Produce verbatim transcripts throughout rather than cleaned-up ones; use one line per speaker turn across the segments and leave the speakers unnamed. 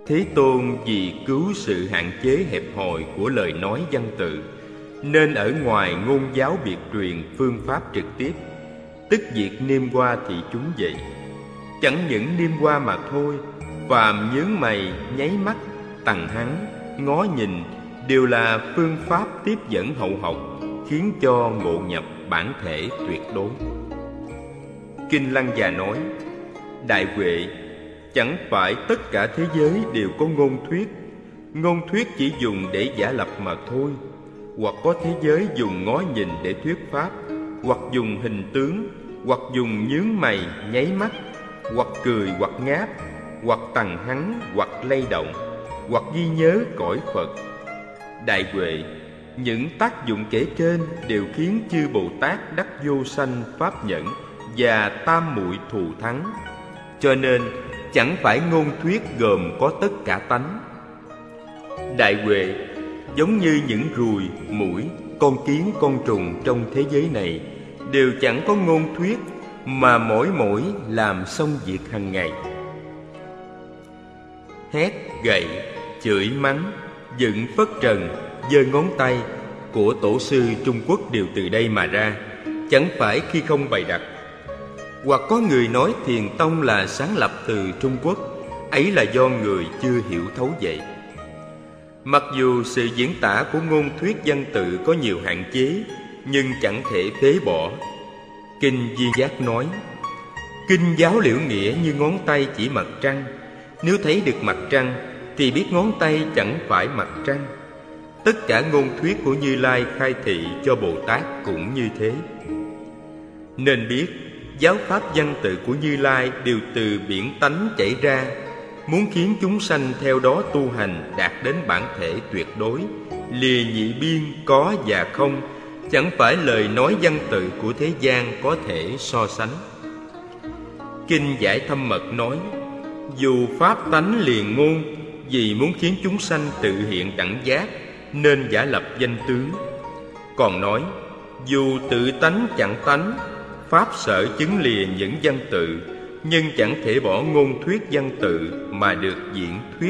Thế Tôn vì cứu sự hạn chế hẹp hòi của lời nói văn tự, nên ở ngoài ngôn giáo biệt truyền phương pháp trực tiếp, tức việc niêm hoa thị chúng vậy. Chẳng những niêm hoa mà thôi, phàm nhướng mày, nháy mắt, tằng hắn, ngó nhìn đều là phương pháp tiếp dẫn hậu học, khiến cho ngộ nhập bản thể tuyệt đối. Kinh Lăng Già nói: Đại Huệ, chẳng phải tất cả thế giới đều có ngôn thuyết. Ngôn thuyết chỉ dùng để giả lập mà thôi. Hoặc có thế giới dùng ngó nhìn để thuyết pháp, hoặc dùng hình tướng, hoặc dùng nhướng mày, nháy mắt, hoặc cười hoặc ngáp, hoặc tằng hắn, hoặc lay động, hoặc ghi nhớ cõi Phật. Đại Huệ, những tác dụng kể trên đều khiến chư Bồ Tát đắc vô sanh pháp nhẫn và tam muội thù thắng. Cho nên chẳng phải ngôn thuyết gồm có tất cả tánh. Đại Huệ, giống như những ruồi, muỗi, con kiến, con trùng trong thế giới này đều chẳng có ngôn thuyết, mà mỗi mỗi làm xong việc hàng ngày. Hét, gậy, chửi mắng, dựng phất trần, giơ ngón tay của tổ sư Trung Quốc đều từ đây mà ra, chẳng phải khi không bày đặt. Hoặc có người nói Thiền Tông là sáng lập từ Trung Quốc, ấy là do người chưa hiểu thấu vậy. Mặc dù sự diễn tả của ngôn thuyết văn tự có nhiều hạn chế, nhưng chẳng thể phế bỏ. Kinh Viên Giác nói: Kinh giáo liễu nghĩa như ngón tay chỉ mặt trăng. Nếu thấy được mặt trăng thì biết ngón tay chẳng phải mặt trăng. Tất cả ngôn thuyết của Như Lai khai thị cho Bồ Tát cũng như thế. Nên biết giáo pháp văn tự của Như Lai đều từ biển tánh chảy ra, muốn khiến chúng sanh theo đó tu hành đạt đến bản thể tuyệt đối, lìa nhị biên có và không, chẳng phải lời nói văn tự của thế gian có thể so sánh. Kinh Giải Thâm Mật nói: Dù pháp tánh liền ngôn, vì muốn khiến chúng sanh tự hiện đẳng giác, nên giả lập danh tướng. Còn nói: Dù tự tánh chẳng tánh, pháp sở chứng lìa những văn tự, nhưng chẳng thể bỏ ngôn thuyết văn tự mà được diễn thuyết.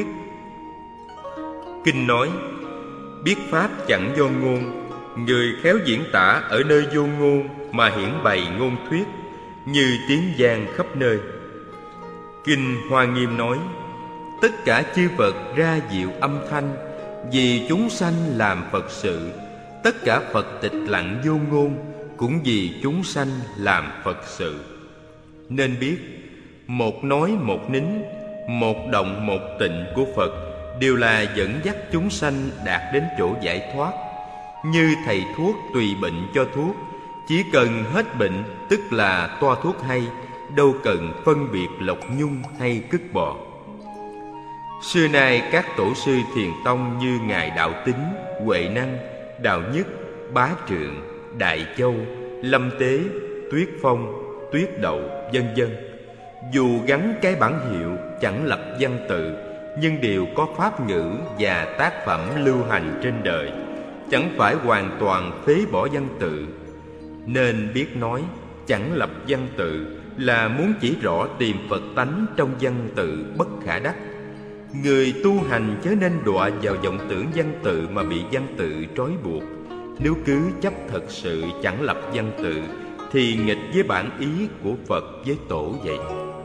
Kinh nói: Biết pháp chẳng do ngôn, người khéo diễn tả ở nơi vô ngôn mà hiển bày ngôn thuyết, như tiếng vang khắp nơi. Kinh Hoa Nghiêm nói: Tất cả chư Phật ra diệu âm thanh, vì chúng sanh làm Phật sự. Tất cả Phật tịch lặng vô ngôn, cũng vì chúng sanh làm Phật sự. Nên biết một nói một nín, một động một tịnh của Phật đều là dẫn dắt chúng sanh đạt đến chỗ giải thoát. Như thầy thuốc tùy bệnh cho thuốc, chỉ cần hết bệnh tức là toa thuốc hay, đâu cần phân biệt lộc nhung hay cứt bò. Xưa nay các tổ sư Thiền Tông như Ngài Đạo Tính, Huệ Năng, Đạo Nhất, Bá Trượng, Đại Châu, Lâm Tế, Tuyết Phong, Tuyết Đậu, vân vân, dù gắn cái bản hiệu chẳng lập văn tự, nhưng đều có pháp ngữ và tác phẩm lưu hành trên đời, chẳng phải hoàn toàn phế bỏ văn tự. Nên biết nói chẳng lập văn tự là muốn chỉ rõ tìm Phật tánh trong văn tự bất khả đắc. Người tu hành chớ nên đọa vào vọng tưởng văn tự mà bị văn tự trói buộc. Nếu cứ chấp thật sự chẳng lập văn tự thì nghịch với bản ý của Phật với Tổ vậy.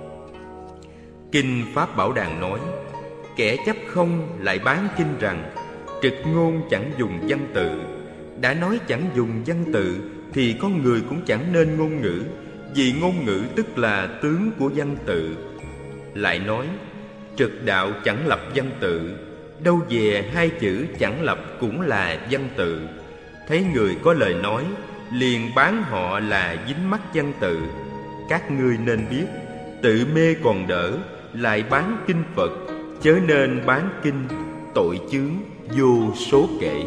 Kinh Pháp Bảo Đàn nói: Kẻ chấp không lại bán kinh rằng trực ngôn chẳng dùng văn tự. Đã nói chẳng dùng văn tự thì con người cũng chẳng nên ngôn ngữ, vì ngôn ngữ tức là tướng của văn tự. Lại nói trực đạo chẳng lập văn tự, đâu về hai chữ chẳng lập cũng là văn tự. Thấy người có lời nói liền bán họ là dính mắc văn tự. Các ngươi nên biết tự mê còn đỡ, lại bán kinh Phật, chớ nên bán kinh, tội chướng vô số kể.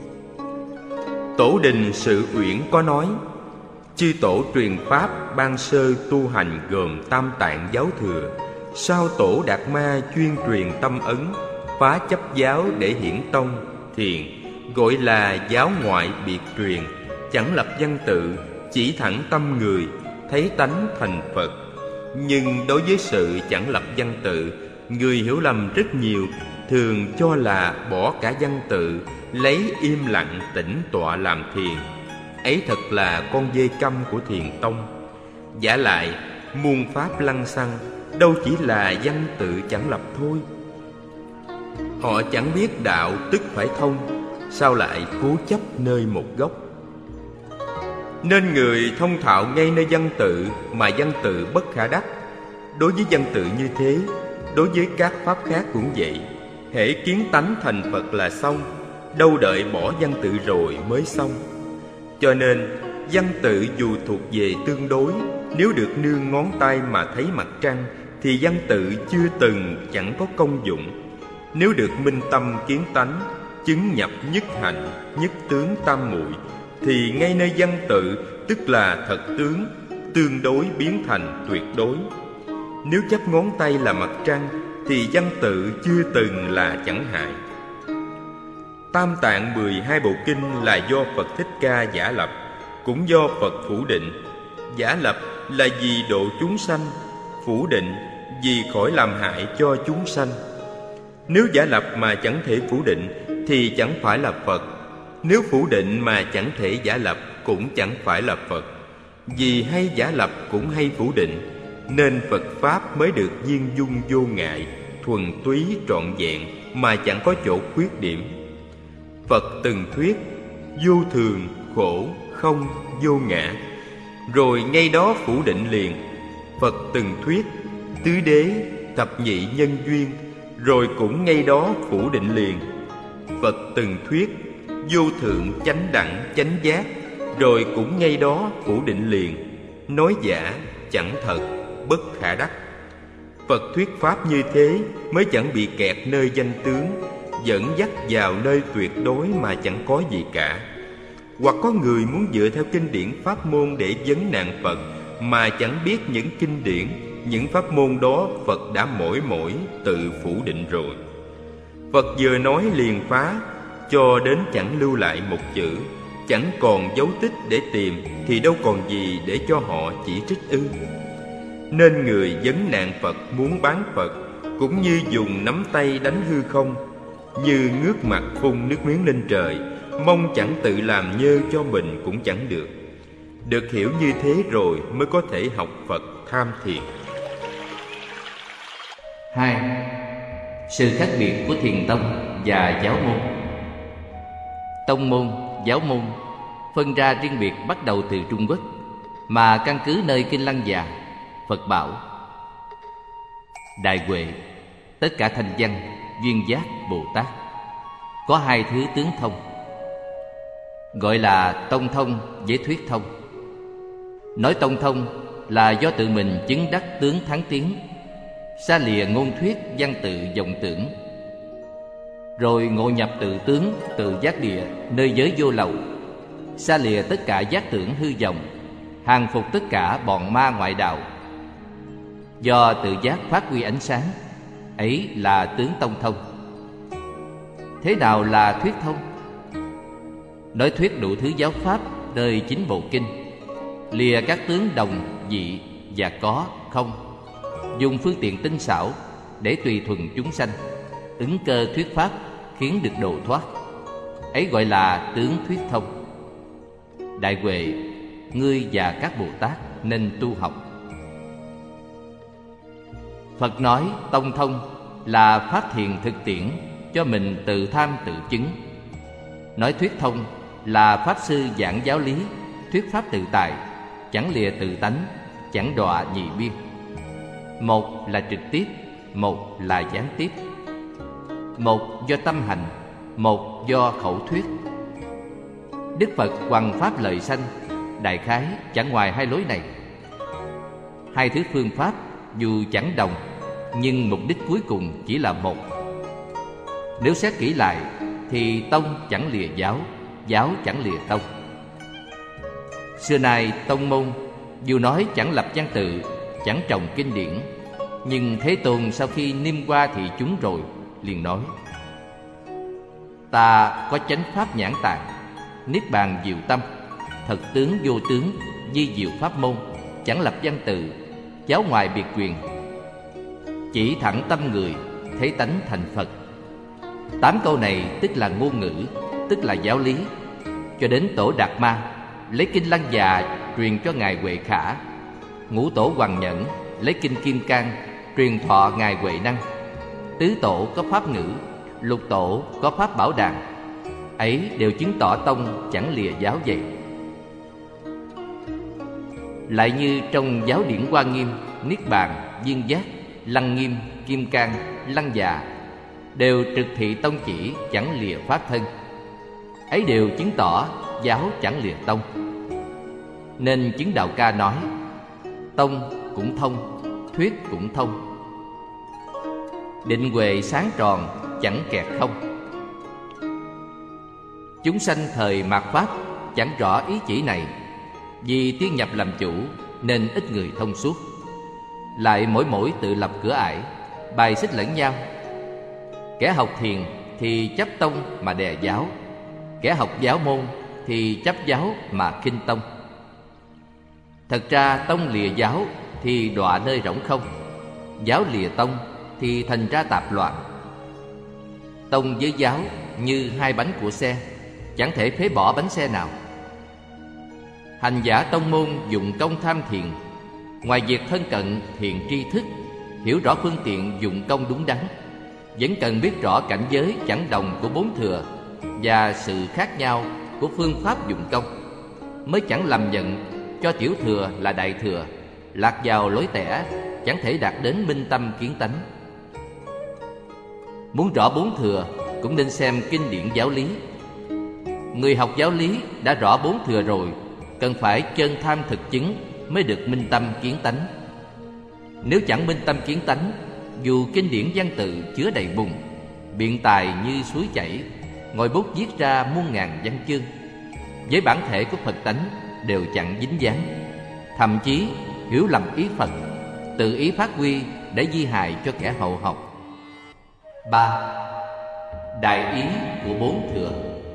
Tổ Đình Sự Uyển có nói: Chư tổ truyền pháp ban sơ tu hành gồm tam tạng giáo thừa. Sau tổ Đạt Ma chuyên truyền tâm ấn, phá chấp giáo để hiển tông thiền, gọi là giáo ngoại biệt truyền, chẳng lập văn tự, chỉ thẳng tâm người, thấy tánh thành Phật. Nhưng đối với sự chẳng lập văn tự người hiểu lầm rất nhiều, thường cho là bỏ cả văn tự, lấy im lặng tĩnh tọa làm thiền. Ấy thật là con dê câm của thiền tông. Vả lại, muôn pháp lăng xăng, đâu chỉ là văn tự chẳng lập thôi. Họ chẳng biết đạo tức phải thông, sao lại cố chấp nơi một gốc. Nên người thông thạo ngay nơi văn tự, mà văn tự bất khả đắc. Đối với văn tự như thế, đối với các pháp khác cũng vậy. Hễ kiến tánh thành Phật là xong, đâu đợi bỏ văn tự rồi mới xong. Cho nên văn tự dù thuộc về tương đối, nếu được nương ngón tay mà thấy mặt trăng, thì văn tự chưa từng chẳng có công dụng. Nếu được minh tâm kiến tánh, chứng nhập nhất hạnh, nhất tướng tam muội, thì ngay nơi văn tự, tức là thật tướng, tương đối biến thành tuyệt đối. Nếu chấp ngón tay là mặt trăng, thì văn tự chưa từng là chẳng hại. Tam tạng mười hai bộ kinh là do Phật Thích Ca giả lập, cũng do Phật phủ định. Giả lập là vì độ chúng sanh, phủ định vì khỏi làm hại cho chúng sanh. Nếu giả lập mà chẳng thể phủ định thì chẳng phải là Phật. Nếu phủ định mà chẳng thể giả lập cũng chẳng phải là Phật. Vì hay giả lập cũng hay phủ định, nên Phật Pháp mới được viên dung vô ngại, thuần túy trọn vẹn, mà chẳng có chỗ khuyết điểm. Phật từng thuyết vô thường, khổ, không, vô ngã, rồi ngay đó phủ định liền. Phật từng thuyết tứ đế, thập nhị nhân duyên, rồi cũng ngay đó phủ định liền. Phật từng thuyết vô thượng chánh đẳng chánh giác, rồi cũng ngay đó phủ định liền. Nói giả, chẳng thật, bất khả đắc. Phật thuyết pháp như thế mới chẳng bị kẹt nơi danh tướng, dẫn dắt vào nơi tuyệt đối mà chẳng có gì cả. Hoặc có người muốn dựa theo kinh điển pháp môn để vấn nạn Phật, mà chẳng biết những kinh điển, những pháp môn đó Phật đã mỗi mỗi tự phủ định rồi. Phật vừa nói liền phá, cho đến chẳng lưu lại một chữ, chẳng còn dấu tích để tìm, thì đâu còn gì để cho họ chỉ trích ư. Nên người vấn nạn Phật muốn bán Phật, cũng như dùng nắm tay đánh hư không, như ngước mặt phun nước miếng lên trời, mong chẳng tự làm nhơ cho mình cũng chẳng được. Được hiểu như thế rồi mới có thể học Phật tham thiền.
Hai. Sự khác biệt của thiền tông và giáo môn. Tông môn, giáo môn phân ra riêng biệt bắt đầu từ Trung Quốc, mà căn cứ nơi Kinh Lăng Già. Phật bảo: Đại Huệ, tất cả thanh văn, duyên giác Bồ Tát có hai thứ tướng thông, gọi là tông thông với thuyết thông. Nói tông thông là do tự mình chứng đắc tướng thắng tiếng, xa lìa ngôn thuyết văn tự vọng tưởng, rồi ngộ nhập tự tướng tự giác địa nơi giới vô lậu, xa lìa tất cả giác tưởng hư vọng, hàng phục tất cả bọn ma ngoại đạo. Do tự giác phát huy ánh sáng, ấy là tướng tông thông. Thế nào là thuyết thông? Nói thuyết đủ thứ giáo pháp nơi chín bộ kinh, lìa các tướng đồng, dị và có, không, dùng phương tiện tinh xảo để tùy thuần chúng sanh, ứng cơ thuyết pháp khiến được độ thoát. Ấy gọi là tướng thuyết thông. Đại Huệ, ngươi và các Bồ Tát nên tu học. Phật nói tông thông là pháp thiền thực tiễn cho mình tự tham tự chứng. Nói thuyết thông là pháp sư giảng giáo lý, thuyết pháp tự tại, chẳng lìa tự tánh, chẳng đọa nhị biên. Một là trực tiếp, một là gián tiếp. Một do tâm hành, một do khẩu thuyết. Đức Phật hoằng pháp lợi sanh, đại khái chẳng ngoài hai lối này. Hai thứ phương pháp dù chẳng đồng, nhưng mục đích cuối cùng chỉ là một. Nếu xét kỹ lại thì tông chẳng lìa giáo, giáo chẳng lìa tông. Xưa nay tông môn dù nói chẳng lập văn tự, chẳng trồng kinh điển, nhưng Thế Tôn sau khi niêm qua thị chúng rồi liền nói: Ta có chánh pháp nhãn tạng, niết bàn diệu tâm, thật tướng vô tướng, di diệu pháp môn, chẳng lập văn tự, giáo ngoài biệt quyền. chỉ thẳng tâm người, thấy tánh thành Phật. Tám câu này tức là ngôn ngữ, tức là giáo lý. Cho đến Tổ Đạt Ma lấy kinh Lăng Già truyền cho ngài Huệ Khả, Ngũ Tổ Hoằng Nhẫn lấy kinh Kim Cang truyền thọ ngài Huệ Năng, Tứ Tổ có pháp ngữ, Lục Tổ có pháp bảo đàn, ấy đều chứng tỏ tông chẳng lìa giáo vậy. Lại như trong giáo điển Hoa Nghiêm, Niết Bàn, Viên Giác, Lăng Nghiêm, Kim Cang, Lăng Già đều trực thị tông chỉ chẳng lìa pháp thân, ấy đều chứng tỏ giáo chẳng lìa tông. Nên chứng Đạo Ca nói: tông cũng thông, thuyết cũng thông, định huệ sáng tròn, chẳng kẹt không. Chúng sanh thời mạt Pháp chẳng rõ ý chỉ này, vì tiên nhập làm chủ nên ít người thông suốt. Lại mỗi mỗi tự lập cửa ải, bài xích lẫn nhau. Kẻ học thiền thì chấp tông mà đè giáo, kẻ học giáo môn thì chấp giáo mà khinh tông. Thật ra tông lìa giáo thì đọa nơi rỗng không, giáo lìa tông thì thành ra tạp loạn. Tông với giáo như hai bánh của xe, chẳng thể phế bỏ bánh xe nào. Hành giả tông môn dụng công tham thiền, ngoài việc thân cận thiền tri thức, hiểu rõ phương tiện dụng công đúng đắn, vẫn cần biết rõ cảnh giới chẳng đồng của bốn thừa và sự khác nhau của phương pháp dụng công, mới chẳng lầm nhận cho tiểu thừa là đại thừa, lạc vào lối tẻ, chẳng thể đạt đến minh tâm kiến tánh. Muốn rõ bốn thừa cũng nên xem kinh điển giáo lý. Người học giáo lý đã rõ bốn thừa rồi, cần phải chân tham thực chứng mới được minh tâm kiến tánh. Nếu chẳng minh tâm kiến tánh, dù kinh điển văn tự chứa đầy bùn, biện tài như suối chảy, ngòi bút viết ra muôn ngàn văn chương, với bản thể của Phật tánh đều chẳng dính dáng, thậm chí hiểu lầm ý Phật, tự ý phát huy để di hại cho kẻ hậu học. Ba. Đại ý của bốn thừa.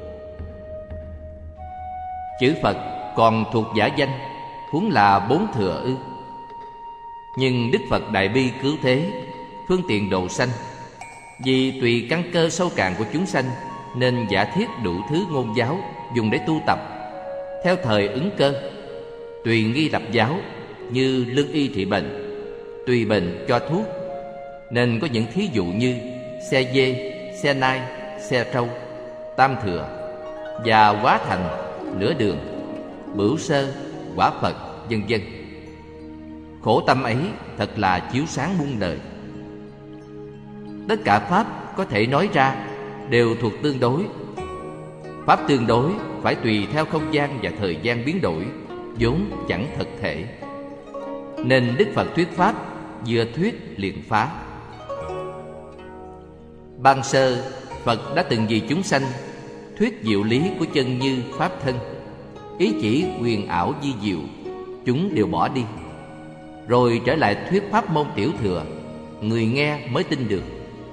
Chữ Phật còn thuộc giả danh, huống là bốn thừa ư? Nhưng Đức Phật đại bi cứu thế, phương tiện độ sanh. Vì tùy căn cơ sâu cạn của chúng sanh, nên giả thiết đủ thứ ngôn giáo dùng để tu tập theo thời ứng cơ. Tùy nghi lập giáo, như lương y trị bệnh, tùy bệnh cho thuốc. Nên có những thí dụ như xe dê, xe nai, xe trâu, tam thừa và hóa thành, nửa đường, bửu sơ, quả Phật, vân vân. Khổ tâm ấy thật là chiếu sáng muôn đời. Tất cả pháp có thể nói ra đều thuộc tương đối. Pháp tương đối phải tùy theo không gian và thời gian biến đổi, vốn chẳng thực thể. Nên Đức Phật thuyết pháp vừa thuyết liền phá. Ban sơ Phật đã từng vì chúng sanh thuyết diệu lý của chân như pháp thân, ý chỉ huyền ảo di diệu, chúng đều bỏ đi. Rồi trở lại thuyết pháp môn tiểu thừa, người nghe mới tin được.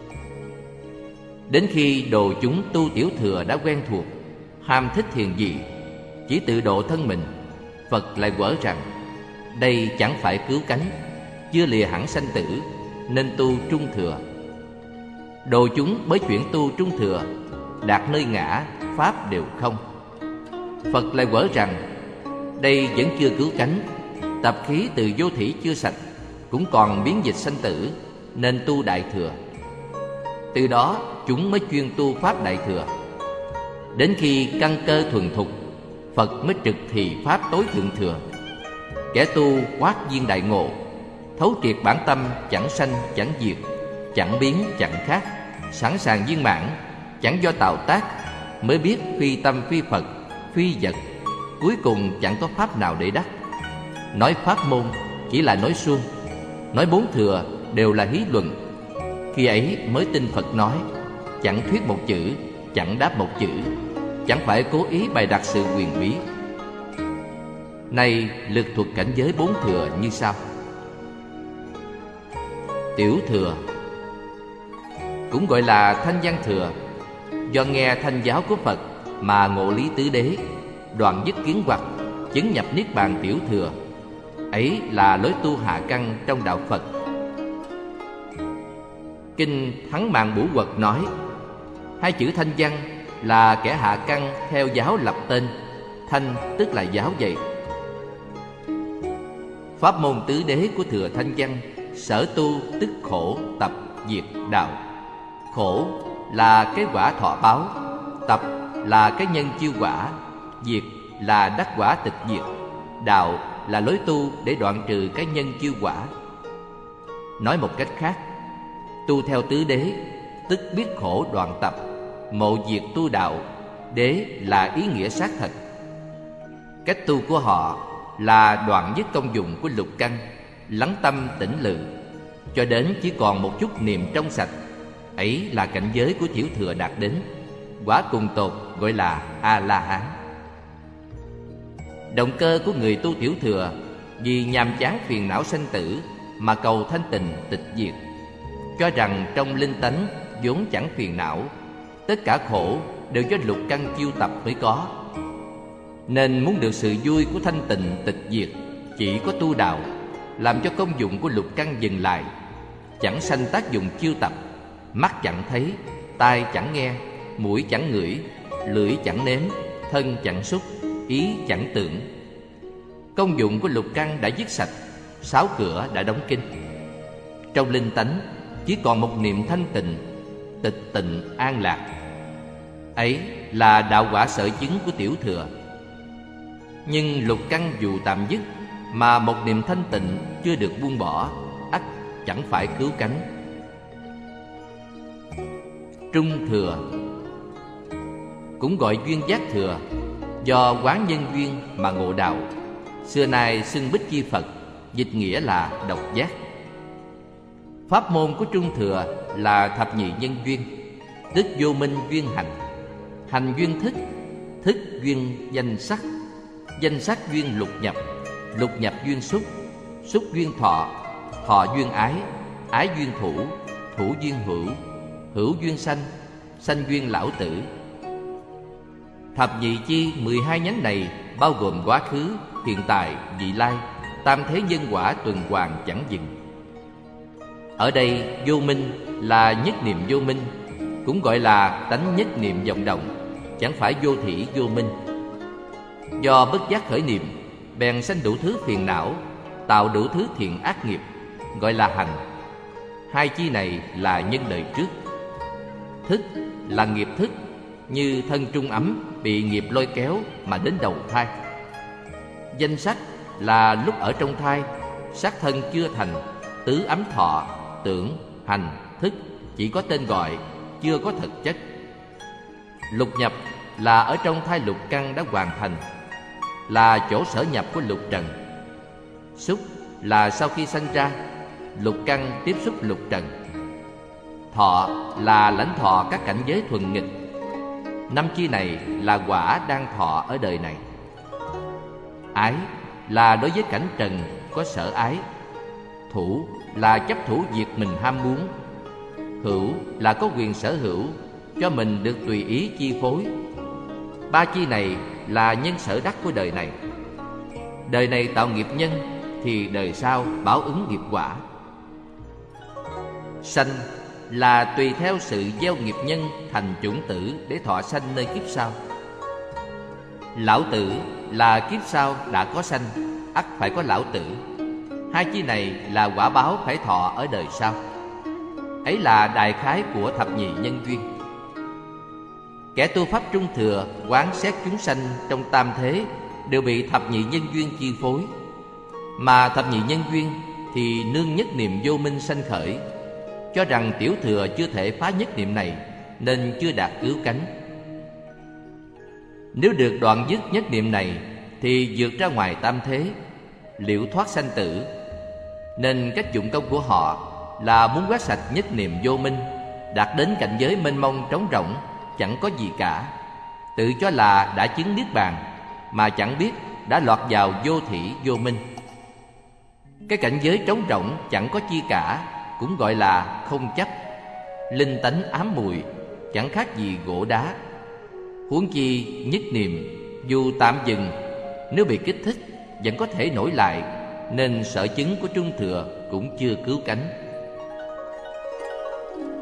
Đến khi đồ chúng tu tiểu thừa đã quen thuộc, ham thích thiền dị, chỉ tự độ thân mình, Phật lại quở rằng đây chẳng phải cứu cánh, chưa lìa hẳn sanh tử, nên tu trung thừa. Đồ chúng mới chuyển tu trung thừa, đạt nơi ngã, pháp đều không. Phật lại quở rằng đây vẫn chưa cứu cánh, tập khí từ vô thủy chưa sạch, cũng còn biến dịch sanh tử, nên tu đại thừa. Từ đó chúng mới chuyên tu pháp đại thừa. Đến khi căn cơ thuần thục, Phật mới trực thì pháp tối thượng thừa. Kẻ tu quát viên đại ngộ, thấu triệt bản tâm chẳng sanh chẳng diệt, chẳng biến chẳng khác, sẵn sàng viên mãn, chẳng do tạo tác, mới biết phi tâm phi Phật, phi vật, cuối cùng chẳng có pháp nào để đắc. Nói pháp môn chỉ là nói suông, nói bốn thừa đều là hí luận. Khi ấy mới tin Phật nói, chẳng thuyết một chữ, chẳng đáp một chữ, chẳng phải cố ý bày đặt sự huyền bí. Nay lực thuật cảnh giới bốn thừa như sau. Tiểu thừa cũng gọi là thanh văn thừa, do nghe thanh giáo của Phật mà ngộ lý tứ đế, đoạn dứt kiến hoặc, chứng nhập niết bàn tiểu thừa. Ấy là lối tu hạ căn trong đạo Phật. Kinh Thắng Mạng Bủ Quật nói, hai chữ thanh văn là kẻ hạ căn theo giáo lập tên. Thanh tức là giáo dạy. Pháp môn tứ đế của Thừa Thanh Văn, sở tu tức khổ, tập, diệt, đạo. Khổ là cái quả thọ báo, tập là cái nhân chiêu quả, diệt là đắc quả tịch diệt, đạo là lối tu để đoạn trừ cái nhân chiêu quả. Nói một cách khác, tu theo tứ đế tức biết khổ đoạn tập, mộ diệt tu đạo. Đế là ý nghĩa xác thật. Cách tu của họ là đoạn dứt công dụng của lục căn, lắng tâm tĩnh lự, cho đến chỉ còn một chút niềm trong sạch. Ấy là cảnh giới của Tiểu Thừa đạt đến. Quả cùng tột gọi là A-la-hán. Động cơ của người tu Tiểu Thừa vì nhàm chán phiền não sanh tử mà cầu thanh tịnh tịch diệt, cho rằng trong linh tánh vốn chẳng phiền não, tất cả khổ đều do lục căn chiêu tập mới có. Nên muốn được sự vui của thanh tịnh tịch diệt, chỉ có tu đạo, làm cho công dụng của lục căn dừng lại, chẳng sanh tác dụng chiêu tập. Mắt chẳng thấy, tai chẳng nghe, mũi chẳng ngửi, lưỡi chẳng nếm, thân chẳng xúc, ý chẳng tưởng. Công dụng của lục căn đã dứt sạch, sáu cửa đã đóng kín. Trong linh tánh chỉ còn một niệm thanh tịnh, tịch tịnh an lạc. Ấy là đạo quả sở chứng của Tiểu Thừa. Nhưng lục căn dù tạm dứt mà một niệm thanh tịnh chưa được buông bỏ, ắt chẳng phải cứu cánh. Trung Thừa cũng gọi duyên giác thừa, do quán nhân duyên mà ngộ đạo. Xưa nay xưng Bích Chi Phật, dịch nghĩa là độc giác. Pháp môn của Trung Thừa là thập nhị nhân duyên, tức vô minh duyên hành, hành duyên thức, thức duyên danh sắc, danh sắc duyên lục nhập, lục nhập duyên xúc, xúc duyên thọ, thọ duyên ái, ái duyên thủ, thủ duyên hữu, hữu duyên sanh, sanh duyên lão tử. Thập nhị chi mười hai nhánh này bao gồm quá khứ, hiện tại, vị lai, tam thế nhân quả tuần hoàn chẳng dừng. Ở đây vô minh là nhất niệm vô minh, cũng gọi là tánh nhất niệm vọng động, chẳng phải vô thỉ vô minh. Do bất giác khởi niệm, bèn sanh đủ thứ phiền não, tạo đủ thứ thiện ác nghiệp, gọi là hành. Hai chi này là nhân đời trước. Thức là nghiệp thức, như thân trung ấm bị nghiệp lôi kéo mà đến đầu thai. Danh sắc là lúc ở trong thai, sắc thân chưa thành, tứ ấm thọ, tưởng, hành, thức chỉ có tên gọi, chưa có thực chất. Lục nhập là ở trong thai lục căn đã hoàn thành, là chỗ sở nhập của lục trần. Xúc là sau khi sanh ra, lục căn tiếp xúc lục trần. Thọ là lãnh thọ các cảnh giới thuần nghịch. Năm chi này là quả đang thọ ở đời này. Ái là đối với cảnh trần có sở ái. Thủ là chấp thủ việc mình ham muốn. Hữu là có quyền sở hữu, cho mình được tùy ý chi phối. Ba chi này là nhân sở đắc của đời này. Đời này tạo nghiệp nhân thì đời sau báo ứng nghiệp quả. Sanh là tùy theo sự gieo nghiệp nhân thành chủng tử để thọ sanh nơi kiếp sau. Lão tử là kiếp sau đã có sanh, ắt phải có lão tử. Hai chi này là quả báo phải thọ ở đời sau. Ấy là đại khái của thập nhị nhân duyên. Kẻ tu pháp Trung Thừa quán xét chúng sanh trong tam thế đều bị thập nhị nhân duyên chi phối. Mà thập nhị nhân duyên thì nương nhất niệm vô minh sanh khởi, cho rằng Tiểu Thừa chưa thể phá nhất niệm này, nên chưa đạt cứu cánh. Nếu được đoạn dứt nhất niệm này thì vượt ra ngoài tam thế, liễu thoát sanh tử. Nên cách dụng công của họ là muốn quét sạch nhất niệm vô minh, đạt đến cảnh giới mênh mông trống rỗng, chẳng có gì cả, tự cho là đã chứng niết bàn, mà chẳng biết đã lọt vào vô thỉ vô minh. Cái cảnh giới trống rỗng chẳng có chi cả cũng gọi là không chấp. Linh tánh ám mùi, chẳng khác gì gỗ đá. Huống chi nhất niệm dù tạm dừng, nếu bị kích thích vẫn có thể nổi lại, nên sở chứng của Trung Thừa cũng chưa cứu cánh.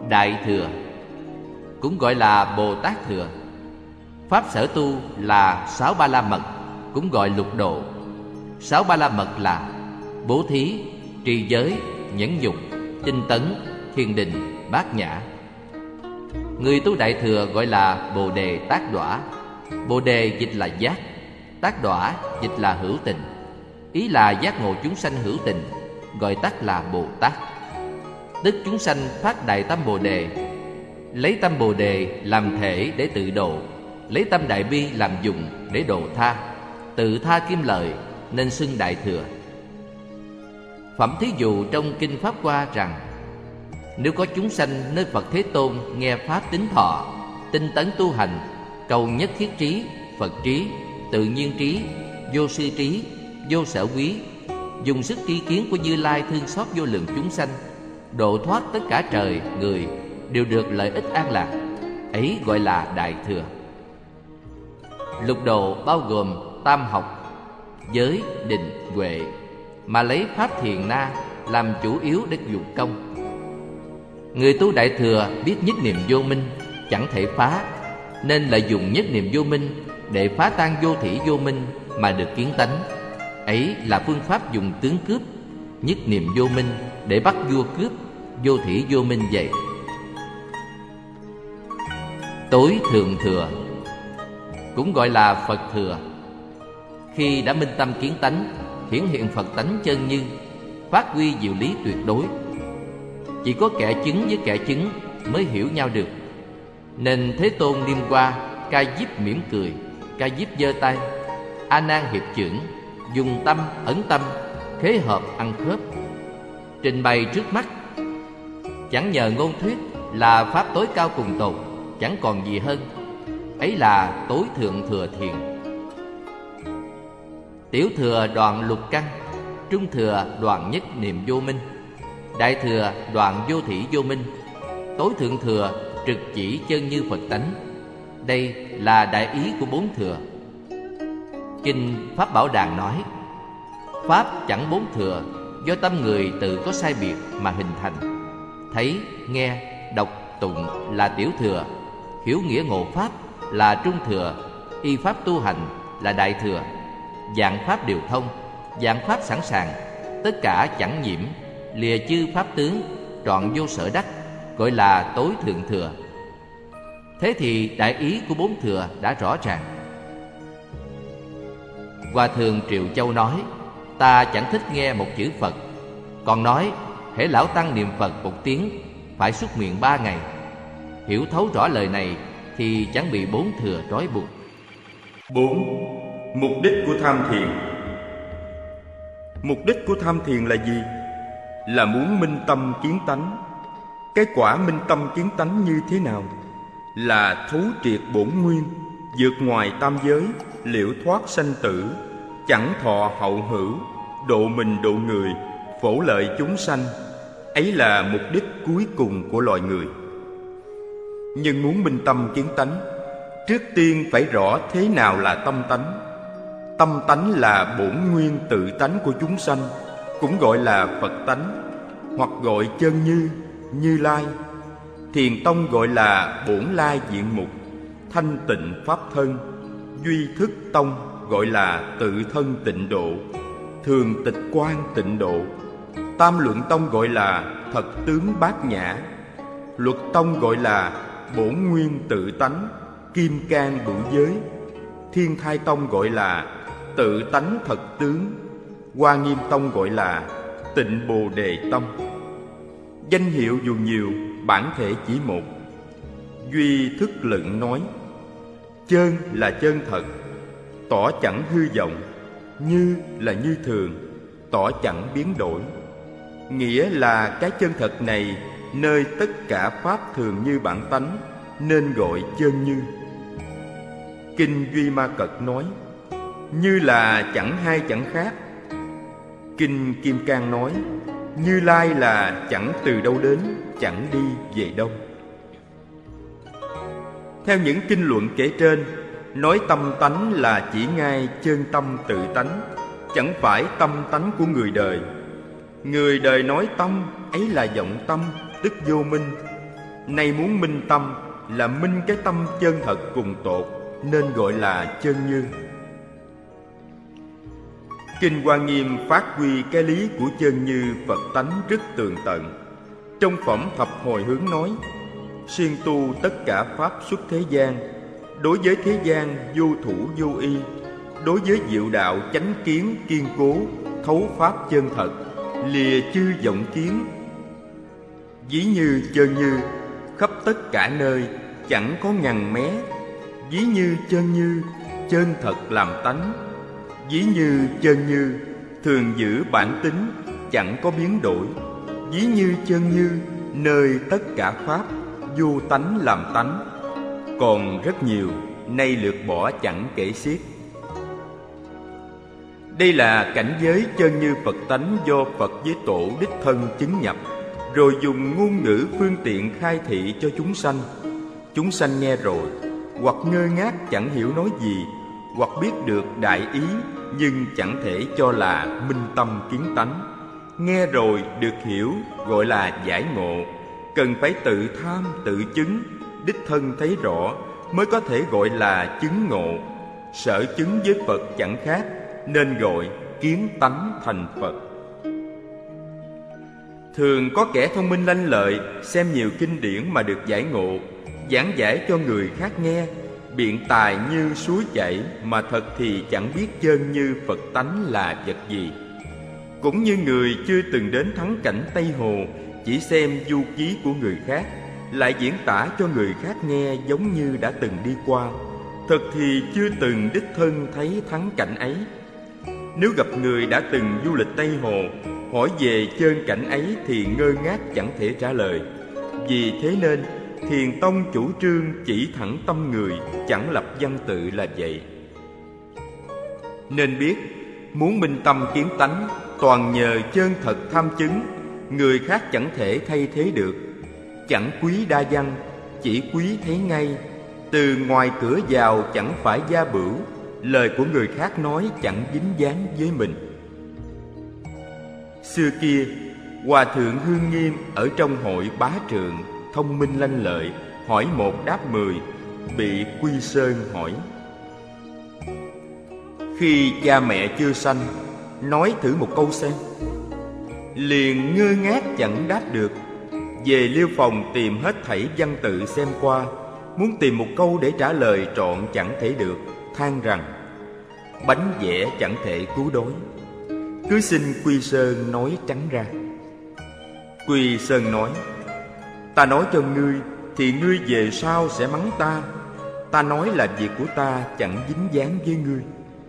Đại Thừa, cũng gọi là Bồ Tát Thừa. Pháp sở tu là Sáu Ba La Mật, cũng gọi lục độ. Sáu Ba La Mật là bố thí, trì giới, nhẫn nhục, tinh tấn, thiền định, bát nhã. Người tu Đại Thừa gọi là Bồ Đề Tác Đọa. Bồ Đề dịch là giác, Tác Đọa dịch là hữu tình. Ý là giác ngộ chúng sanh hữu tình, gọi tắt là Bồ Tát. Tức chúng sanh phát đại tâm Bồ Đề, lấy tâm Bồ Đề làm thể để tự độ, lấy tâm Đại Bi làm dụng để độ tha, tự tha kim lợi, nên xưng Đại Thừa. Phẩm thí dụ trong Kinh Pháp Hoa rằng: nếu có chúng sanh nơi Phật Thế Tôn nghe Pháp tín thọ, tinh tấn tu hành, cầu nhất thiết trí, Phật trí, tự nhiên trí, vô sư trí, vô sở quý, dùng sức tri kiến của Như Lai thương xót vô lượng chúng sanh, độ thoát tất cả trời, người, đều được lợi ích an lạc, ấy gọi là Đại Thừa. Lục độ bao gồm tam học, giới, định, huệ, mà lấy Pháp Thiền Na làm chủ yếu để dụng công. Người tu Đại Thừa biết nhất niệm vô minh, chẳng thể phá, nên lợi dụng nhất niệm vô minh để phá tan vô thỉ vô minh mà được kiến tánh. Ấy là phương pháp dùng tướng cướp, nhất niệm vô minh để bắt vua cướp, vô thỉ vô minh vậy. Tối thượng thừa, cũng gọi là Phật Thừa. Khi đã minh tâm kiến tánh, hiển hiện Phật tánh chân như, phát huy diệu lý tuyệt đối. Chỉ có kẻ chứng với kẻ chứng mới hiểu nhau được. Nên Thế Tôn Niêm Hoa, Ca Diếp mỉm cười, Ca Diếp giơ tay, A Nan hiệp chưởng, dùng tâm ẩn tâm, khế hợp ăn khớp, trình bày trước mắt. Chẳng nhờ ngôn thuyết là pháp tối cao cùng tột, chẳng còn gì hơn. Ấy là tối thượng thừa thiền. Tiểu thừa đoạn lục căn, trung thừa đoạn nhất niệm vô minh, đại thừa đoạn vô thỉ vô minh, tối thượng thừa trực chỉ chân như Phật tánh. Đây là đại ý của bốn thừa. Kinh Pháp Bảo Đàn nói: pháp chẳng bốn thừa, do tâm người tự có sai biệt mà hình thành. Thấy, nghe, đọc, tụng là tiểu thừa, hiểu nghĩa ngộ pháp là trung thừa, y pháp tu hành là đại thừa. Dạng pháp đều thông, dạng pháp sẵn sàng, tất cả chẳng nhiễm, lìa chư pháp tướng, trọn vô sở đắc, gọi là tối thượng thừa. Thế thì đại ý của bốn thừa đã rõ ràng. Hòa Thượng Triệu Châu nói: ta chẳng thích nghe một chữ Phật, còn nói hễ lão tăng niệm Phật một tiếng phải súc miệng ba ngày. Hiểu thấu rõ lời này thì chẳng bị bốn thừa trói buộc.
Bốn. Mục đích của tham thiền. Mục đích của tham thiền là gì? Là muốn minh tâm kiến tánh. Cái quả minh tâm kiến tánh như thế nào? Là thấu triệt bổn nguyên, vượt ngoài tam giới, liễu thoát sanh tử, chẳng thọ hậu hữu, độ mình độ người, phổ lợi chúng sanh. Ấy là mục đích cuối cùng của loài người. Nhưng muốn minh tâm kiến tánh, trước tiên phải rõ thế nào là tâm tánh. Tâm tánh là bổn nguyên tự tánh của chúng sanh, cũng gọi là Phật tánh, hoặc gọi chân như, Như Lai. Thiền tông gọi là Bổn Lai Diện Mục, Thanh Tịnh Pháp Thân. Duy Thức tông gọi là Tự Thân Tịnh Độ, Thường Tịch Quan Tịnh Độ. Tam Luận tông gọi là Thật Tướng Bát Nhã. Luật tông gọi là Bổn Nguyên Tự Tánh, Kim Cang Bửu Giới. Thiên Thai tông gọi là Tự Tánh Thật Tướng. Hoa Nghiêm tông gọi là Tịnh Bồ Đề Tông. Danh hiệu dù nhiều, bản thể chỉ một. Duy Thức Luận nói: chân là chân thật, tỏ chẳng hư vọng. Như là như thường, tỏ chẳng biến đổi. Nghĩa là cái chân thật này nơi tất cả pháp thường như bản tánh, nên gọi chân như. Kinh Duy Ma Cật nói: như là chẳng hai chẳng khác. Kinh Kim Cang nói: Như Lai là chẳng từ đâu đến, chẳng đi về đâu. Theo những kinh luận kể trên, nói tâm tánh là chỉ ngay chân tâm tự tánh, chẳng phải tâm tánh của người đời. Người đời nói tâm, ấy là vọng tâm, tức vô minh. Nay muốn minh tâm là minh cái tâm chân thật cùng tột, nên gọi là chân như. Kinh Hoa Nghiêm phát huy cái lý của chân như Phật tánh rất tường tận. Trong phẩm Thập Hồi Hướng nói: siêng tu tất cả pháp xuất thế gian, đối với thế gian vô thủ vô y, đối với diệu đạo chánh kiến kiên cố, thấu pháp chân thật, lìa chư vọng kiến. Ví như chân như khắp tất cả nơi, chẳng có ngằn mé. Ví như chân như chân thật làm tánh. Ví như chân như thường giữ bản tính, chẳng có biến đổi. Ví như chân như nơi tất cả pháp, vô tánh làm tánh. Còn rất nhiều, nay lược bỏ chẳng kể xiết. Đây là cảnh giới chân như Phật tánh do Phật với Tổ đích thân chứng nhập, rồi dùng ngôn ngữ phương tiện khai thị cho chúng sanh. Chúng sanh nghe rồi, hoặc ngơ ngác chẳng hiểu nói gì, hoặc biết được đại ý, nhưng chẳng thể cho là minh tâm kiến tánh. Nghe rồi được hiểu gọi là giải ngộ, cần phải tự tham tự chứng, đích thân thấy rõ mới có thể gọi là chứng ngộ. Sở chứng với Phật chẳng khác, nên gọi kiến tánh thành Phật. Thường có kẻ thông minh lanh lợi, xem nhiều kinh điển mà được giải ngộ, giảng giải cho người khác nghe, biện tài như suối chảy, mà thật thì chẳng biết chân như Phật tánh là vật gì. Cũng như người chưa từng đến thắng cảnh Tây Hồ, chỉ xem du ký của người khác, lại diễn tả cho người khác nghe giống như đã từng đi qua, thật thì chưa từng đích thân thấy thắng cảnh ấy. Nếu gặp người đã từng du lịch Tây Hồ, hỏi về chơn cảnh ấy thì ngơ ngác chẳng thể trả lời. Vì thế nên Thiền Tông chủ trương chỉ thẳng tâm người, chẳng lập văn tự là vậy. Nên biết, muốn minh tâm kiến tánh, toàn nhờ chân thật tham chứng, người khác chẳng thể thay thế được. Chẳng quý đa văn, chỉ quý thấy ngay. Từ ngoài cửa vào chẳng phải gia bửu, lời của người khác nói chẳng dính dáng với mình. Xưa kia, Hòa thượng Hương Nghiêm ở trong hội bá trượng, thông minh lanh lợi, hỏi một đáp mười, bị Quy Sơn hỏi: khi cha mẹ chưa sanh, nói thử một câu xem. Liền ngơ ngác chẳng đáp được. Về Liêu Phòng tìm hết thảy văn tự xem qua, muốn tìm một câu để trả lời trọn chẳng thể được, than rằng bánh vẽ chẳng thể cứu đói. Cứ xin Quy Sơn nói trắng ra. Quy Sơn nói: ta nói cho ngươi thì ngươi về sau sẽ mắng ta. Ta nói là việc của ta chẳng dính dáng với ngươi.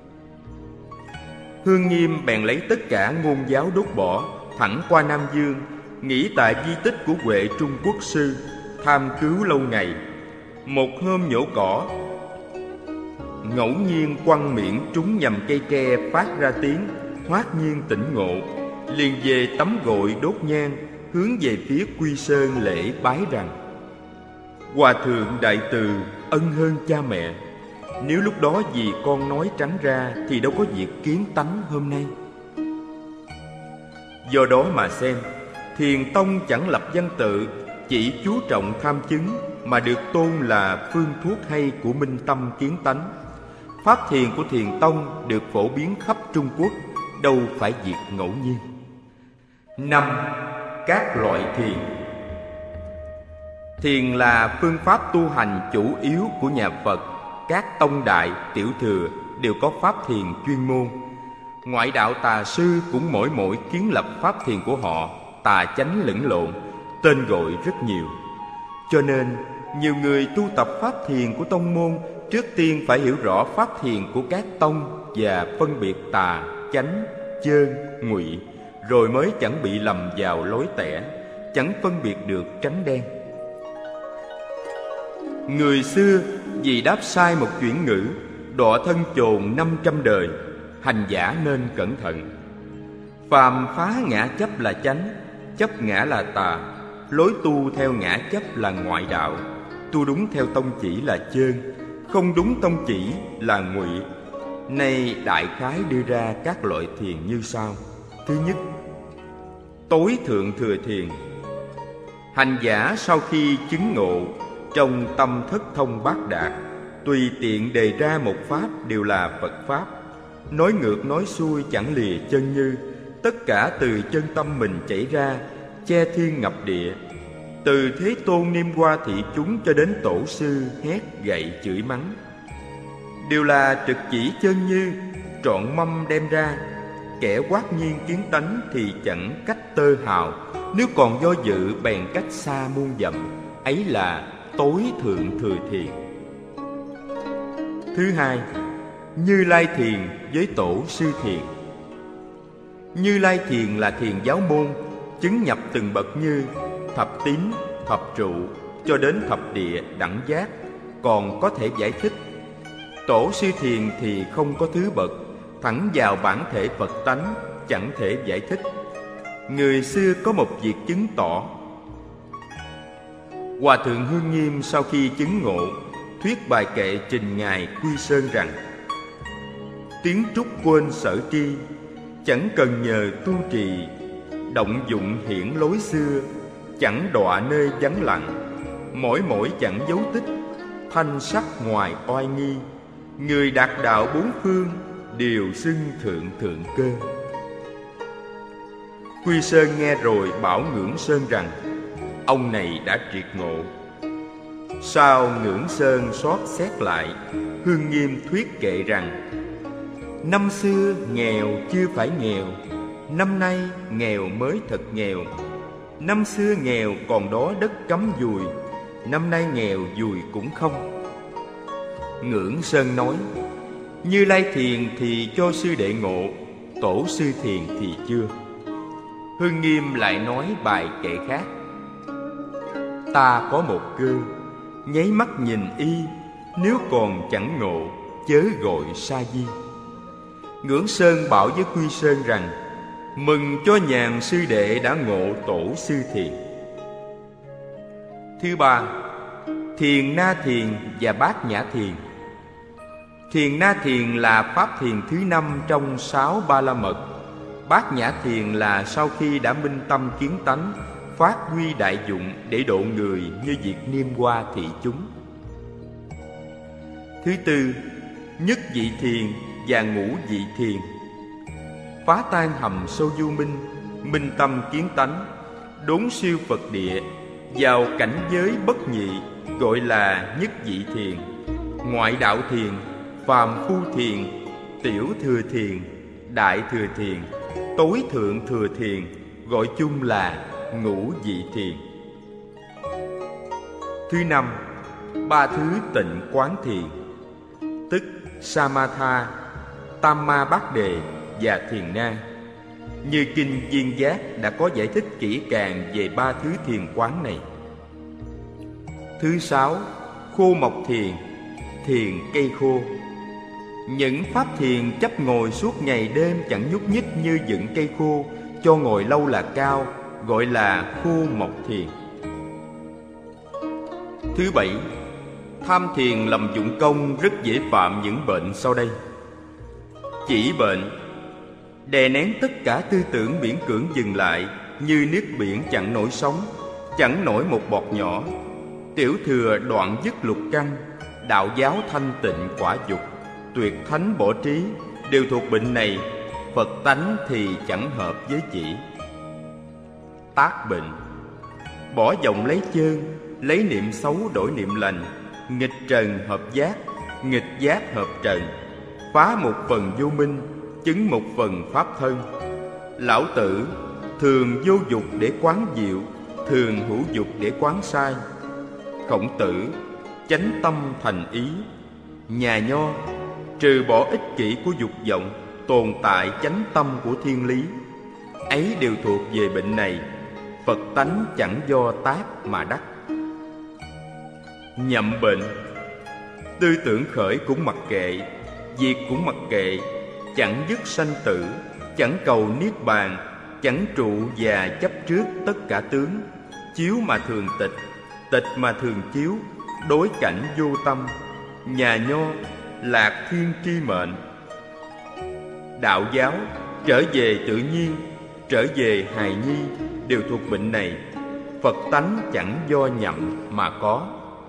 Hương Nghiêm bèn lấy tất cả ngôn giáo đốt bỏ, thẳng qua Nam Dương, nghỉ tại di tích của Huệ Trung Quốc sư, tham cứu lâu ngày. Một hôm nhổ cỏ, ngẫu nhiên quăng miệng trúng nhầm cây tre phát ra tiếng, hoát nhiên tỉnh ngộ, liền về tắm gội đốt nhang, hướng về phía Quy Sơn lễ bái rằng: Hòa thượng đại từ, ân hơn cha mẹ. Nếu lúc đó vì con nói trắng ra thì đâu có việc kiến tánh hôm nay. Do đó mà xem, Thiền Tông chẳng lập văn tự, chỉ chú trọng tham chứng, mà được tôn là phương thuốc hay của minh tâm kiến tánh. Pháp thiền của Thiền Tông được phổ biến khắp Trung Quốc, đâu phải việc ngẫu nhiên. Năm. Các loại thiền. Thiền là phương pháp tu hành chủ yếu của nhà Phật. Các tông đại, tiểu thừa đều có pháp thiền chuyên môn. Ngoại đạo tà sư cũng mỗi mỗi kiến lập pháp thiền của họ, tà chánh lẫn lộn, tên gọi rất nhiều. Cho nên, nhiều người tu tập pháp thiền của tông môn trước tiên phải hiểu rõ pháp thiền của các tông và phân biệt tà, chánh, chơn, ngụy, rồi mới chẳng bị lầm vào lối tẻ, chẳng phân biệt được trắng đen. Người xưa vì đáp sai một chuyển ngữ, đọa thân chồn năm trăm đời, hành giả nên cẩn thận. Phàm phá ngã chấp là chánh, chấp ngã là tà, lối tu theo ngã chấp là ngoại đạo, tu đúng theo tông chỉ là chơn, không đúng tông chỉ là ngụy. Nay đại khái đưa ra các loại thiền như sau. Thứ nhất, tối thượng thừa thiền. Hành giả sau khi chứng ngộ, trong tâm thất thông bát đạt, tùy tiện đề ra một pháp đều là Phật pháp. Nói ngược nói xuôi chẳng lìa chân như, tất cả từ chân tâm mình chảy ra, che thiên ngập địa. Từ Thế Tôn Niêm Hoa thị chúng cho đến tổ sư hét gậy chửi mắng, đều là trực chỉ chân như, trọn mâm đem ra. Kẻ quát nhiên kiến tánh thì chẳng cách tơ hào, nếu còn do dự bèn cách xa muôn dặm, ấy là tối thượng thừa thiền. Thứ hai, Như Lai Thiền với Tổ Sư Thiền. Như Lai Thiền là thiền giáo môn, chứng nhập từng bậc như thập tín, thập trụ cho đến thập địa đẳng giác, còn có thể giải thích. Tổ Sư Thiền thì không có thứ bậc, thẳng vào bản thể Phật tánh, chẳng thể giải thích. Người xưa có một việc chứng tỏ. Hòa thượng Hương Nghiêm sau khi chứng ngộ, thuyết bài kệ trình ngài Quy Sơn rằng: tiếng trúc quên sở tri, chẳng cần nhờ tu trì, động dụng hiển lối xưa, chẳng đọa nơi vắng lặng, mỗi mỗi chẳng dấu tích, thanh sắc ngoài oai nghi, người đạt đạo bốn phương, đều xưng thượng thượng cơ. Quy Sơn nghe rồi bảo Ngưỡng Sơn rằng: ông này đã triệt ngộ. Sau Ngưỡng Sơn xót xét lại, Hương Nghiêm thuyết kệ rằng: năm xưa nghèo chưa phải nghèo, năm nay nghèo mới thật nghèo. Năm xưa nghèo còn đó đất cắm dùi, năm nay nghèo dùi cũng không. Ngưỡng Sơn nói: Như Lai Thiền thì cho sư đệ ngộ, Tổ Sư Thiền thì chưa. Hương Nghiêm lại nói bài kệ khác: ta có một cơ, nháy mắt nhìn y, nếu còn chẳng ngộ, chớ gọi sa di. Ngưỡng Sơn bảo với Quy Sơn rằng: mừng cho nhàn sư đệ đã ngộ Tổ Sư Thiền. Thứ ba, Thiền Na Thiền và Bát Nhã Thiền. Thiền Na Thiền là pháp thiền thứ năm trong sáu ba la mật. Bát Nhã Thiền là sau khi đã minh tâm kiến tánh, phát huy đại dụng để độ người như việc Niêm Hoa thị chúng. Thứ tư, Nhất Vị Thiền và Ngũ Vị Thiền. Phá tan hầm sâu vô minh, minh tâm kiến tánh, đốn siêu Phật địa, vào cảnh giới bất nhị, gọi là Nhất Vị Thiền. Ngoại đạo thiền, phàm phu thiền, tiểu thừa thiền, đại thừa thiền, tối thượng thừa thiền, gọi chung là Ngũ Vị Thiền. Thứ năm, ba thứ tịnh quán thiền, tức Samatha, Tam Ma Bát Đề và Thiền Na. Như kinh Viên Giác đã có giải thích kỹ càng về ba thứ thiền quán này. Thứ sáu, Khô Mộc Thiền, thiền cây khô. Những pháp thiền chấp ngồi suốt ngày đêm chẳng nhúc nhích như dựng cây khô, cho ngồi lâu là cao, gọi là Khô Mộc Thiền. Thứ bảy, tham thiền lầm dụng công rất dễ phạm những bệnh sau đây. Chỉ bệnh, đè nén tất cả tư tưởng miễn cưỡng dừng lại, như nước biển chẳng nổi sóng, chẳng nổi một bọt nhỏ. Tiểu thừa đoạn dứt lục căn, đạo giáo thanh tịnh quả dục, tuyệt thánh bỏ trí, đều thuộc bệnh này. Phật tánh thì chẳng hợp với chỉ. Tác bệnh, bỏ vọng lấy chơn, lấy niệm xấu đổi niệm lành, nghịch trần hợp giác, nghịch giác hợp trần, phá một phần vô minh, chứng một phần pháp thân. Lão Tử thường vô dục để quán diệu, thường hữu dục để quán sai. Khổng Tử chánh tâm thành ý. Nhà Nho trừ bỏ ích kỷ của dục vọng, tồn tại chánh tâm của thiên lý. Ấy đều thuộc về bệnh này. Phật tánh chẳng do tác mà đắc. Nhậm bệnh, tư tưởng khởi cũng mặc kệ, diệt cũng mặc kệ, chẳng dứt sanh tử, chẳng cầu niết bàn, chẳng trụ và chấp trước tất cả tướng. Chiếu mà thường tịch, tịch mà thường chiếu, đối cảnh vô tâm. Nhà Nho lạc thiên tri mệnh. Đạo giáo trở về tự nhiên, trở về hài nhi, đều thuộc bệnh này. Phật tánh chẳng do nhậm mà có.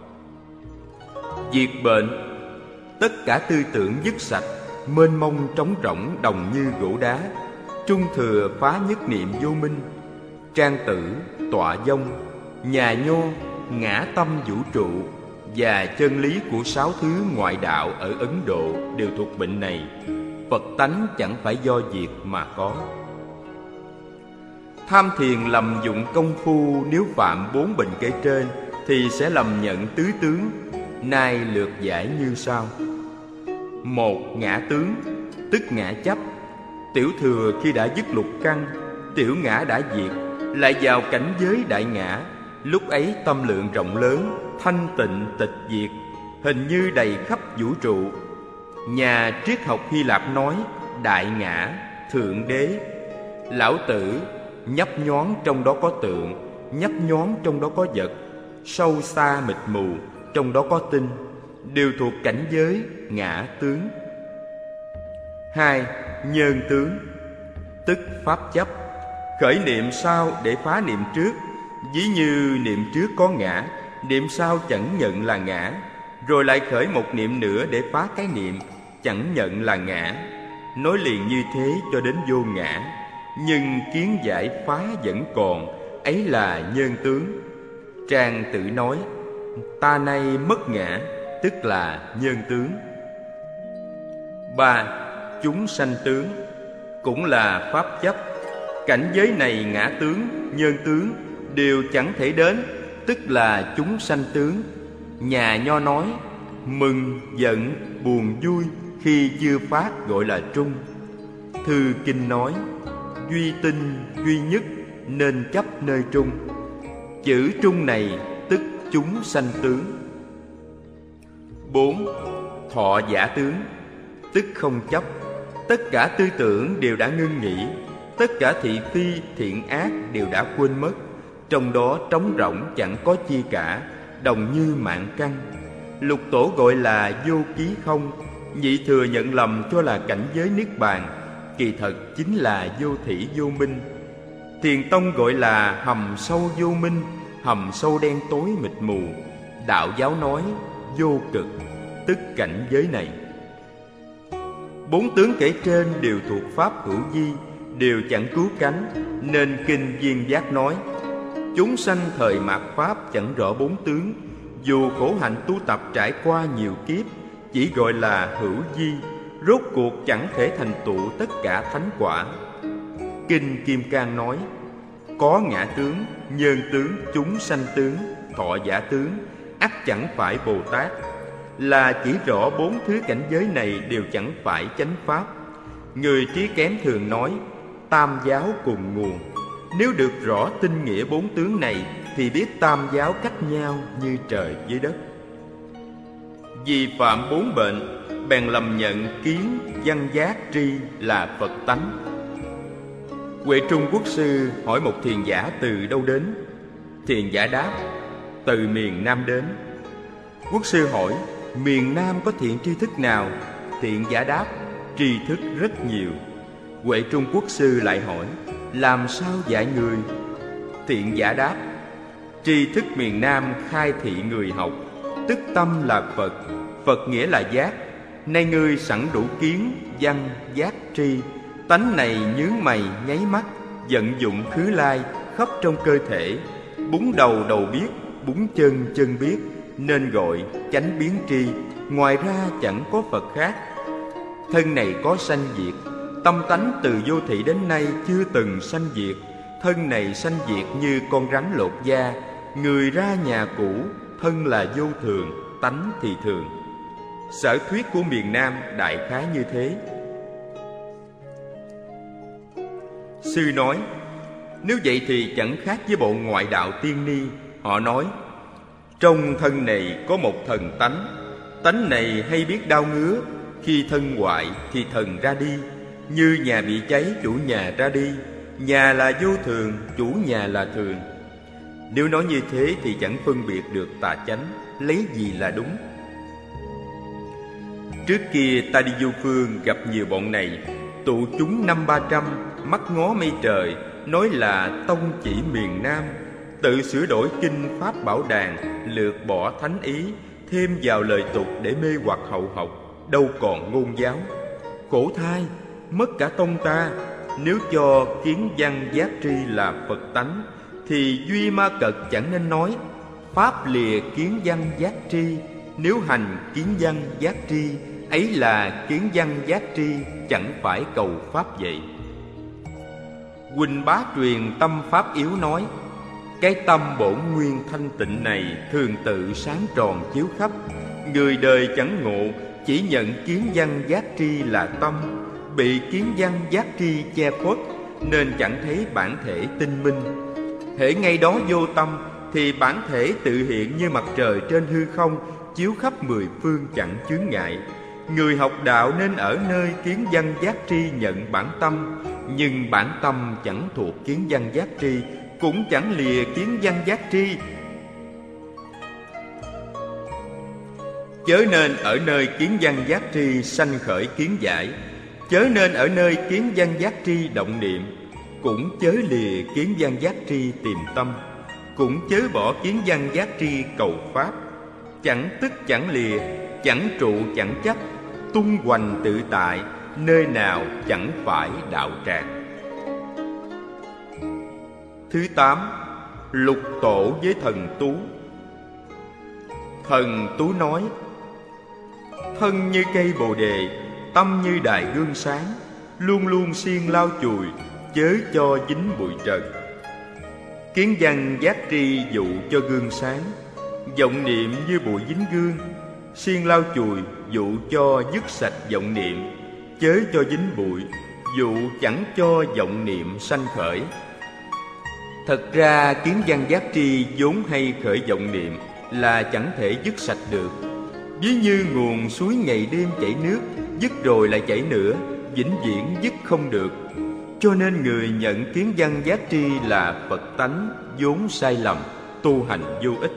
Diệt bệnh, tất cả tư tưởng dứt sạch, mênh mông trống rỗng đồng như gỗ đá. Trung thừa phá nhất niệm vô minh, trang tử, tọa vong, nhà nho, ngã tâm vũ trụ và chân lý của sáu thứ ngoại đạo ở Ấn Độ đều thuộc bệnh này. Phật tánh chẳng phải do diệt mà có. Tham thiền lầm dụng công phu, nếu phạm bốn bệnh kể trên thì sẽ lầm nhận tứ tướng. Nay lược giải như sau. Một, ngã tướng, tức ngã chấp. Tiểu thừa khi đã dứt lục căn, tiểu ngã đã diệt, lại vào cảnh giới đại ngã. Lúc ấy tâm lượng rộng lớn, thanh tịnh tịch diệt, hình như đầy khắp vũ trụ. Nhà triết học Hy Lạp nói đại ngã, thượng đế. Lão Tử nhấp nhoáng trong đó có tượng, nhấp nhoáng trong đó có vật, sâu xa mịt mù trong đó có tinh, đều thuộc cảnh giới ngã tướng. Hai, nhân tướng, tức pháp chấp. Khởi niệm sau để phá niệm trước. Ví như niệm trước có ngã, niệm sau chẳng nhận là ngã, rồi lại khởi một niệm nữa để phá cái niệm chẳng nhận là ngã. Nói liền như thế cho đến vô ngã, nhưng kiến giải phá vẫn còn, ấy là nhân tướng. Trang Tử nói ta nay mất ngã, tức là nhân tướng. Ba, chúng sanh tướng, cũng là pháp chấp. Cảnh giới này ngã tướng, nhân tướng đều chẳng thể đến, tức là chúng sanh tướng. Nhà nho nói mừng, giận, buồn, vui khi chưa phát gọi là trung. Thư kinh nói duy tinh, duy nhất nên chấp nơi trung. Chữ trung này tức chúng sanh tướng. Bốn, thọ giả tướng, tức không chấp. Tất cả tư tưởng đều đã ngưng nghỉ, tất cả thị phi, thiện ác đều đã quên mất. Trong đó trống rỗng chẳng có chi cả, đồng như mạng căn. Lục tổ gọi là vô ký không, nhị thừa nhận lầm cho là cảnh giới niết bàn, kỳ thật chính là vô thỉ vô minh. Thiền tông gọi là hầm sâu vô minh, hầm sâu đen tối mịt mù. Đạo giáo nói vô cực, tức cảnh giới này. Bốn tướng kể trên đều thuộc pháp hữu vi, đều chẳng cứu cánh, nên kinh Viên Giác nói chúng sanh thời mạt pháp chẳng rõ bốn tướng, dù khổ hạnh tu tập trải qua nhiều kiếp, chỉ gọi là hữu vi, rốt cuộc chẳng thể thành tựu tất cả thánh quả. Kinh Kim Cang nói có ngã tướng, nhân tướng, chúng sanh tướng, thọ giả tướng, ắt chẳng phải Bồ Tát. Là chỉ rõ bốn thứ cảnh giới này đều chẳng phải chánh pháp. Người trí kém thường nói tam giáo cùng nguồn. Nếu được rõ tinh nghĩa bốn tướng này thì biết tam giáo cách nhau như trời với đất. Vì phạm bốn bệnh, bèn lầm nhận kiến, văn giác, tri là Phật tánh. Huệ Trung Quốc sư hỏi một thiền giả từ đâu đến. Thiền giả đáp từ miền Nam đến. Quốc sư hỏi miền Nam có thiện tri thức nào? Thiền giả đáp tri thức rất nhiều. Huệ Trung Quốc sư lại hỏi làm sao dạy người? Thiện giả đáp tri thức miền Nam khai thị người học, tức tâm là Phật, Phật nghĩa là giác. Nay ngươi sẵn đủ kiến, văn, giác, tri, tánh này nhướng mày, nháy mắt, vận dụng khứ lai khắp trong cơ thể, búng đầu đầu biết, búng chân chân biết, nên gọi chánh biến tri. Ngoài ra chẳng có Phật khác. Thân này có sanh diệt, tâm tánh từ vô thị đến nay chưa từng sanh diệt. Thân này sanh diệt như con rắn lột da, người ra nhà cũ, thân là vô thường, tánh thì thường. Sở thuyết của miền Nam đại khái như thế. Sư nói nếu vậy thì chẳng khác với bộ ngoại đạo tiên ni. Họ nói trong thân này có một thần tánh, tánh này hay biết đau ngứa, khi thân hoại thì thần ra đi. Như nhà bị cháy, chủ nhà ra đi. Nhà là vô thường, chủ nhà là thường. Nếu nói như thế thì chẳng phân biệt được tà chánh, lấy gì là đúng. Trước kia ta đi du phương gặp nhiều bọn này, tụ chúng năm ba trăm, mắt ngó mây trời, nói là tông chỉ miền Nam. tự sửa đổi kinh Pháp Bảo Đàn, lược bỏ thánh ý, thêm vào lời tục để mê hoặc hậu học, đâu còn ngôn giáo. Khổ thay, mất cả tông ta. Nếu cho kiến văn giác tri là Phật tánh, thì duy ma cật chẳng nên nói pháp lìa kiến văn giác tri. Nếu hành kiến văn giác tri, ấy là kiến văn giác tri, chẳng phải cầu pháp vậy. Huỳnh Bá truyền tâm pháp yếu nói: cái tâm bổn nguyên thanh tịnh này thường tự sáng tròn chiếu khắp. Người đời chẳng ngộ, chỉ nhận kiến văn giác tri là tâm, bị kiến văn giác tri che khuất, nên chẳng thấy bản thể tinh minh. Hễ ngay đó vô tâm, thì bản thể tự hiện như mặt trời trên hư không, chiếu khắp mười phương chẳng chướng ngại. Người học đạo nên ở nơi kiến văn giác tri nhận bản tâm, nhưng bản tâm chẳng thuộc kiến văn giác tri, cũng chẳng lìa kiến văn giác tri. Chớ nên ở nơi kiến văn giác tri sanh khởi kiến giải, chớ nên ở nơi kiến văn giác tri động niệm, cũng chớ lìa kiến văn giác tri tìm tâm, cũng chớ bỏ kiến văn giác tri cầu pháp. Chẳng tức chẳng lìa, chẳng trụ chẳng chấp, tung hoành tự tại, nơi nào chẳng phải đạo tràng. Thứ tám, lục tổ với thần Tú. Thần Tú nói: thân như cây bồ đề, tâm như đài gương sáng, luôn luôn siêng lau chùi, chớ cho dính bụi trần. Kiến văn giác tri dụ cho gương sáng, vọng niệm như bụi dính gương. Siêng lau chùi dụ cho dứt sạch vọng niệm, chớ cho dính bụi, dụ chẳng cho vọng niệm sanh khởi. Thật ra kiến văn giác tri vốn hay khởi vọng niệm là chẳng thể dứt sạch được. Ví như nguồn suối ngày đêm chảy nước, dứt rồi lại chảy nữa, vĩnh viễn dứt không được. Cho nên người nhận kiến văn giác tri là Phật tánh vốn sai lầm, tu hành vô ích.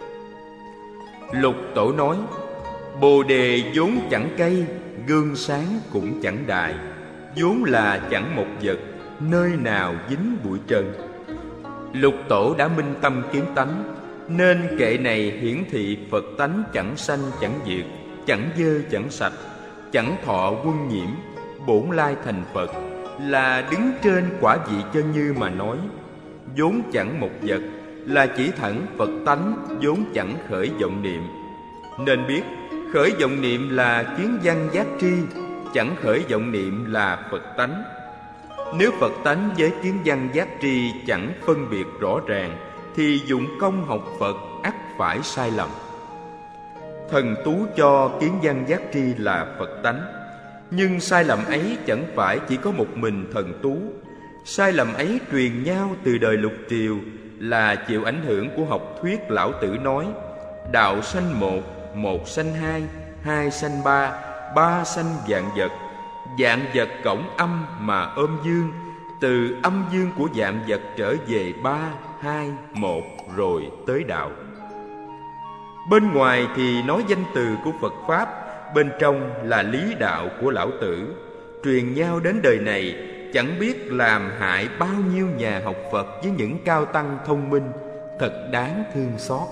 Lục tổ nói: bồ đề vốn chẳng cây, gương sáng cũng chẳng đài, vốn là chẳng một vật, nơi nào dính bụi trần. Lục tổ đã minh tâm kiến tánh, nên kệ này hiển thị Phật tánh chẳng sanh chẳng diệt, chẳng dơ chẳng sạch, chẳng thọ quân nhiễm, bổn lai thành Phật, là đứng trên quả vị chân như mà nói. Vốn chẳng một vật, là chỉ thẳng Phật tánh vốn chẳng khởi vọng niệm. Nên biết khởi vọng niệm là kiến văn giác tri, chẳng khởi vọng niệm là Phật tánh. Nếu Phật tánh với kiến văn giác tri chẳng phân biệt rõ ràng, thì dụng công học Phật ắt phải sai lầm. Thần Tú cho kiến văn giác tri là Phật tánh, nhưng sai lầm ấy chẳng phải chỉ có một mình thần Tú. Sai lầm ấy truyền nhau từ đời Lục Triều, là chịu ảnh hưởng của học thuyết Lão Tử nói: đạo sanh một, một sanh hai, hai sanh ba, ba sanh vạn vật. Vạn vật cổng âm mà ôm dương, từ âm dương của vạn vật trở về ba, hai, một rồi tới đạo. Bên ngoài thì nói danh từ của Phật Pháp, bên trong là lý đạo của Lão Tử. Truyền nhau đến đời này, chẳng biết làm hại bao nhiêu nhà học Phật với những cao tăng thông minh, thật đáng thương xót.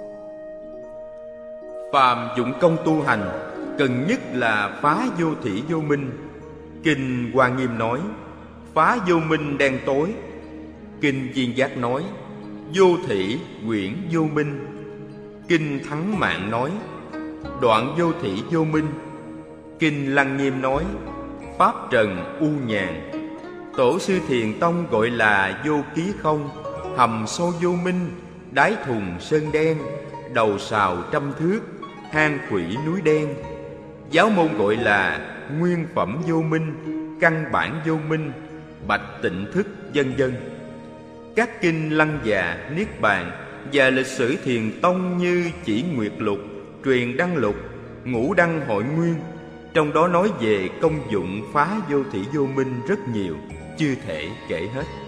Phàm dụng công tu hành, cần nhất là phá vô thỉ vô minh. Kinh Hoa Nghiêm nói: phá vô minh đen tối. Kinh Viên Giác nói: vô thỉ quyển vô minh. Kinh Thắng Mạng nói: đoạn vô thỉ vô minh. Kinh Lăng Nghiêm nói: pháp trần u nhàn. Tổ sư Thiền Tông gọi là vô ký không, hầm sâu vô minh, đáy thùng sơn đen, đầu sào trăm thước, hang quỷ núi đen. Giáo môn gọi là nguyên phẩm vô minh, căn bản vô minh, bạch tịnh thức, vân vân. Các kinh Lăng Già, Niết Bàn và lịch sử Thiền Tông như Chỉ Nguyệt Lục, Truyền Đăng Lục, Ngũ Đăng Hội Nguyên, trong đó nói về công dụng phá vô thỉ vô minh rất nhiều, chưa thể kể hết.